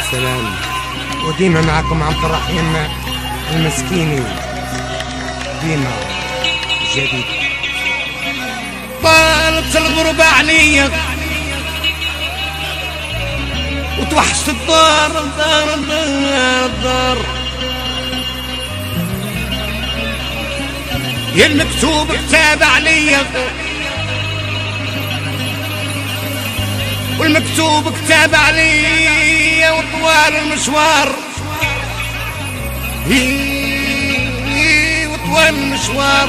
سلام. وديما معكم عبد الرحيم المسكيني، ديما جديد. طالت الغربة عليا وتوحشت الدار الدار يا المكتوب كتاب عليا والمكتوب كتاب عليا وطوال المشوار وطوال المشوار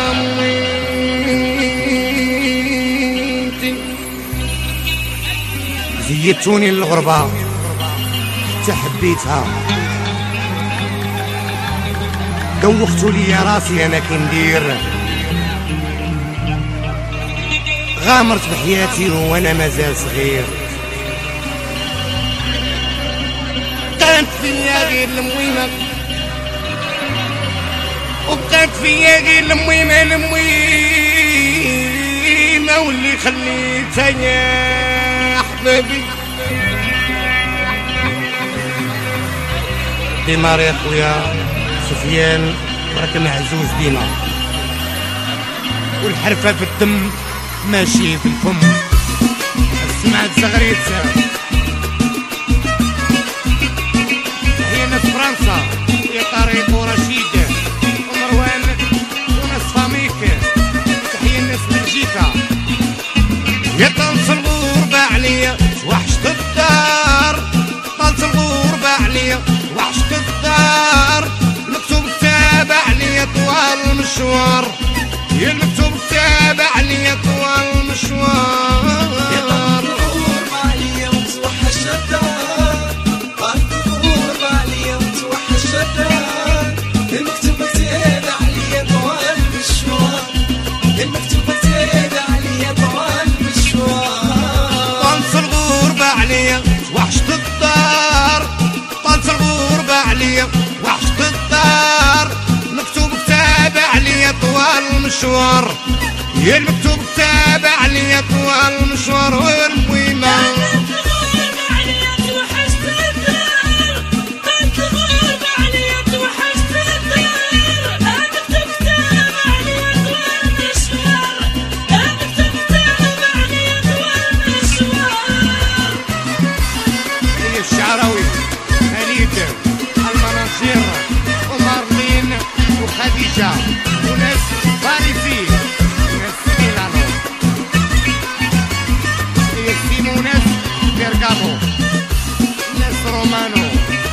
زيتوني الغربة حتى حبيتها، دوختوا لي راسي انا كندير، غامرت بحياتي وانا مازال صغير. كانت فيا غير المويمة وبقات فيا غير المويمة واللي خليتها يا حبابي. ديما يا خويا سفيان راك معزوز ديما، والحرفة في الدم ماشي في الفم. سمعت زغريت هي ناس فرنسا يا طريق ورشيد ومروان وناس فاميك، تحية الناس بلجيكا. يا طالت الغربة عليا وحشت الدار، طالت الغربة عليا وحشت الدار، المكتوب كتاب عليا طوال المشوار، يا المكتوب كتاب عليا طوال المشوار. يا طالت الغربة عليا وتوحش الدار، طالت الغربة عليا وتوحش الدار، المكتوب كتاب عليا طوال المشوار، المكتوب كتاب عليا طوال المشوار. طالت الغربة عليا وحشت الدار، طالت الغربة عليا وحشت الدار، مكتوب كتاب عليا طوال المشوار، يا المكتوب كتاب عليا طوال المشوار. والمويمة الشعراوي هنيد المناصير ومارلين وخديجة وناس باريسي وناس ميلانو يسيمو وناس بيرغامو ناس رومانو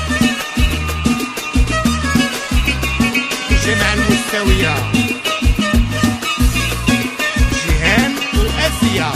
الجامعة المستوية جيهان وآسيا.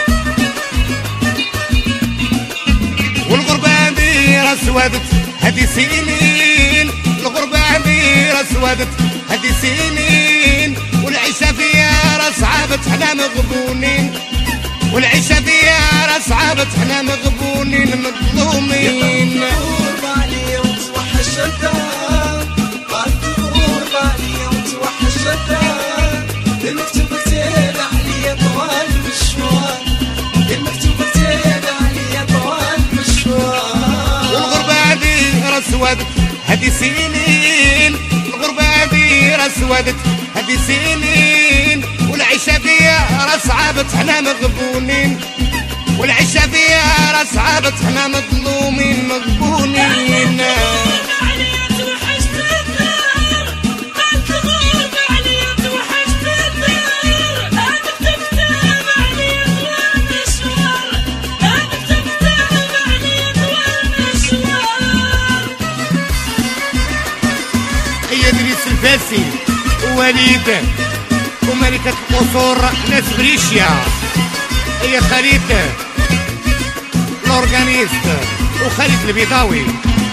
والغربة عميرة سوادت هدي سنين، الغربة عميرة سوادت هدي سنين، والعيشة فيها راس عابت حنا مغبونين، والعيشة فيها راس عابت حنا مغبونين مظلومين. الغربة عليا وتوحش الدار، طالت الغربة عليا وتوحش الدار، المكتوب كتاب عليا طوال المشوار، المكتوب كتاب عليا طوال المشوار. والغربة عميرة سوادت هدي سنين، الغربة عميرة سوادت هدي سنين، والعيشة فيها راس عابت حنا مغبونين، والعيشة فيها راس عابت حنا مظلومين مغبونين. هي ادريس الفاسي ووليد وملكة القصور ناس بريشيا، هي خالد الأورغانيست وخالد البيضاوي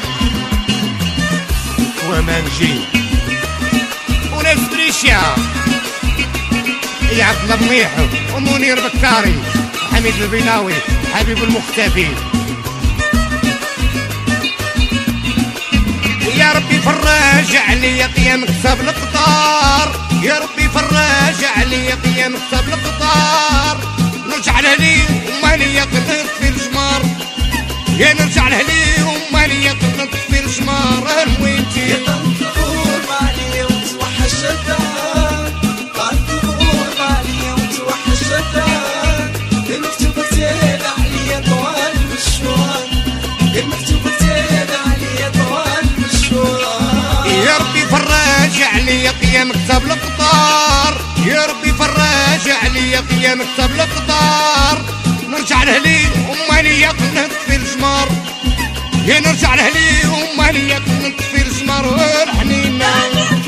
ومانجي وناس بريشيا، هي عبد الله منيح ومنير بكاري وحميد البيضاوي حبيب المختفي. يا ربي فرج عليا قيام كتاب القطار، يا ربي فرج عليا قيام كتاب القطار، نرجع لهلي وما ليا قدرت في الجمار، يا نرجع لهلي وما الجمار وينتي غنثور عليا وتوحش الدار غنثور عليا وتوحش الدار المكتوب زين عليا طوال المشوار المكتوب زين عليا طوال المشوار يا ربي فرج عليا يا مكتب القطار يا ربي فرج عليا يا مكتب القطار نرجع لهلي ومالي نطفي الجمار يا نرجع لهلي ومالي نطفي الجمار والحنينه